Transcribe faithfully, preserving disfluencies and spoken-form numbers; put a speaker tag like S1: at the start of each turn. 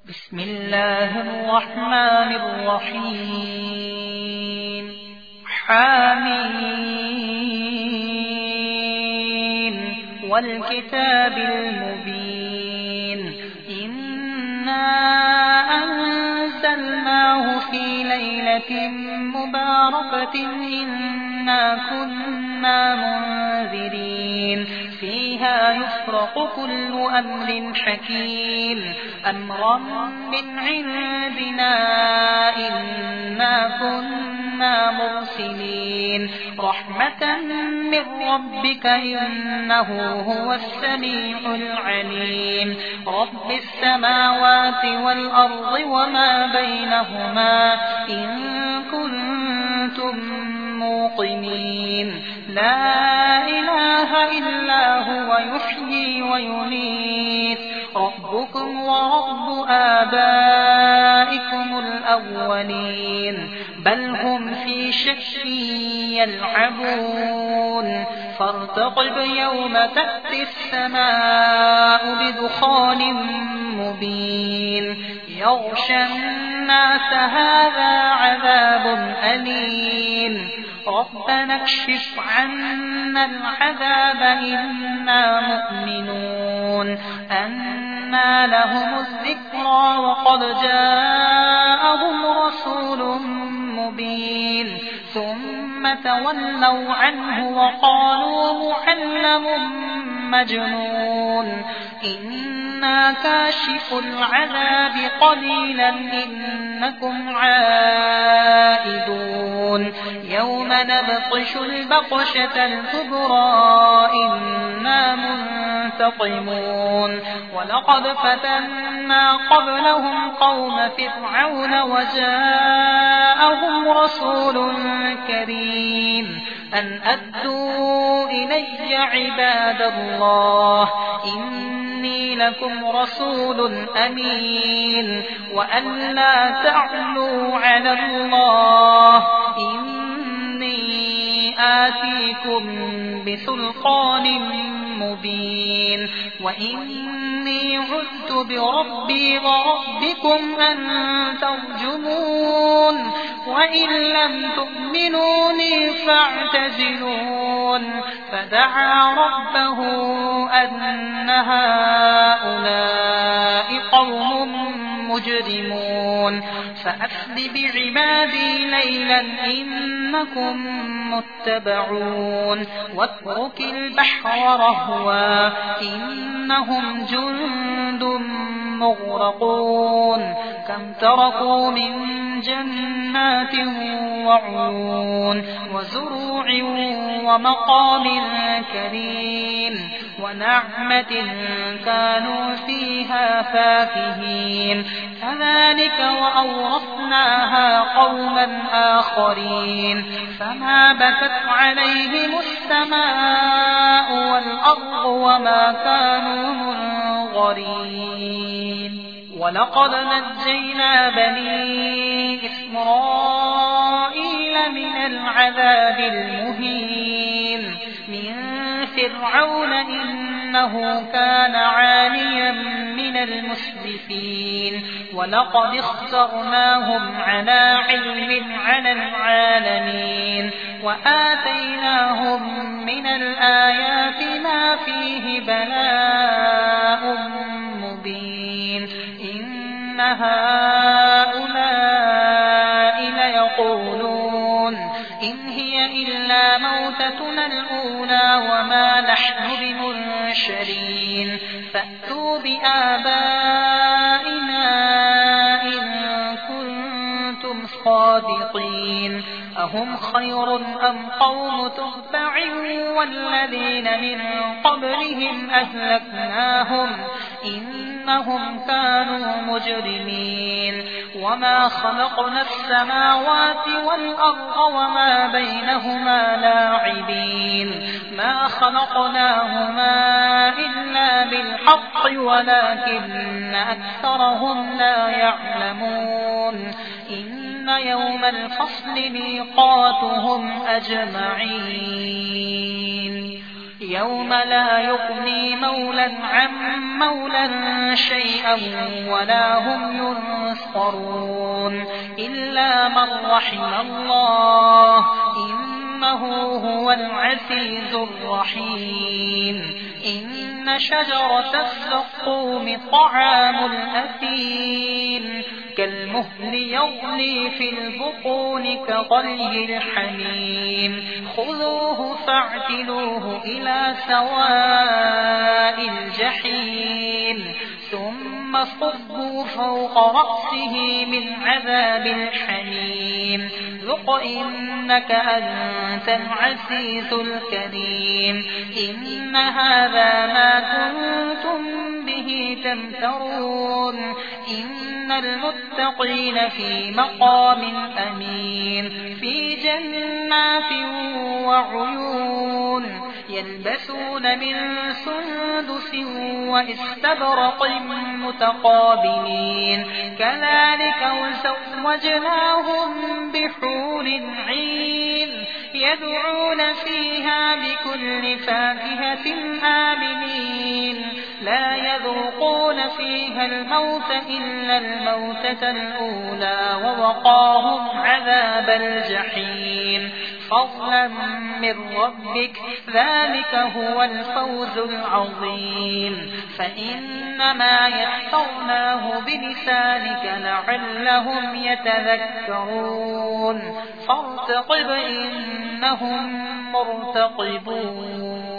S1: بسم الله الرحمن الرحيم حميم والكتاب المبين إنا أنزلناه في ليلة مباركة إنا كنا منذرين فيها يفرق كل أمر حكيم أمرا من عندنا إنا كنا مرسلين رحمة من ربك إنه هو السميع العليم رب السماوات والأرض وما بينهما إن كنتم موقنين لا إله إلا هو يحيي ويميت ربكم ورب آبائكم الأولين بل هم في شك يلعبون فارتقب يوم تأتي السماء بدخان مبين يغشى الناس هذا عذاب أليم ربنا اكشف عنا العذاب إنا مؤمنون أنى لهم الذكرى وقد جاءهم رسول مبين ثم تولوا عنه وقالوا معلم مجنون إنا كاشف العذاب قليلا إنكم عائدون يوم نبطش البطشة الكبرى إنا منتقمون ولقد فتنا قبلهم قوم فرعون وجاءهم رسول كريم أن أدوا إلي عباد الله إني لكم رسول أمين وأن لا تعلوا على الله إني آتيكم بسلطان مبين وإني عذت بربي وربكم أن ترجمون وإن لم تؤمنوني فاعتزلون فدعا ربه أن هؤلاء قوم مجرمون فأسر بعبادي ليلا إنكم متبعون واترك البحر رهوا إنهم جند مغرقون كم تركوا من جنات وعيون وزروع ومقام كريم ونعمة كانوا فيها فاكهين كذلك وأورثناها قوما آخرين فما بكت عليهم السماء والأرض وما كانوا منظرين ولقد نجينا بني إسرائيل من العذاب المهين من فرعون إنه كان عاليا من المسرفين ولقد اخترناهم على علم على العالمين وآتيناهم من الآيات ما فيه بلاء مبين إن هؤلاء ليقولون إن هي إلا موتتنا الأولى وما نحن بمنشرين فأتوا بآبائنا إن كنتم صادقين أهم خير أم قوم تبع والذين من قبلهم أهلكناهم إنهم كانوا مجرمين وما خلقنا السماوات والأرض وما بينهما لاعبين ما خلقناهما إلا بالحق ولكن أكثرهم لا يعلمون إن يوم الفصل ميقاتهم أجمعين يوم لا يغني مولا عن مولا شيئا ولا هم ينصرون إلا من رحم الله إنه هو العزيز الرحيم إن شجرة الزقوم طعام الأثيم كالمهل يغلي في البطون كغلي الحميم خذوه فاعتلوه إلى سواء الجحيم ثم صبوا فوق رأسه من عذاب الحميم ذق إنك أنت العزيز الكريم إن هذا ما كنتم به تمترون إن المتقين في مقام أمين في جنات وعيون يلبسون من سندس واستبرق متقابلين كذلك وزوجناهم بحور عين يدعون فيها بكل فاكهة آمنين لا يذوقون فيها الموت إلا الموتة الأولى ووقاهم عذاب الجحيم فضلا من ربك ذلك هو الفوز العظيم فإنما يسرناه بلسانك لعلهم يتذكرون فارتقب إنهم مرتقبون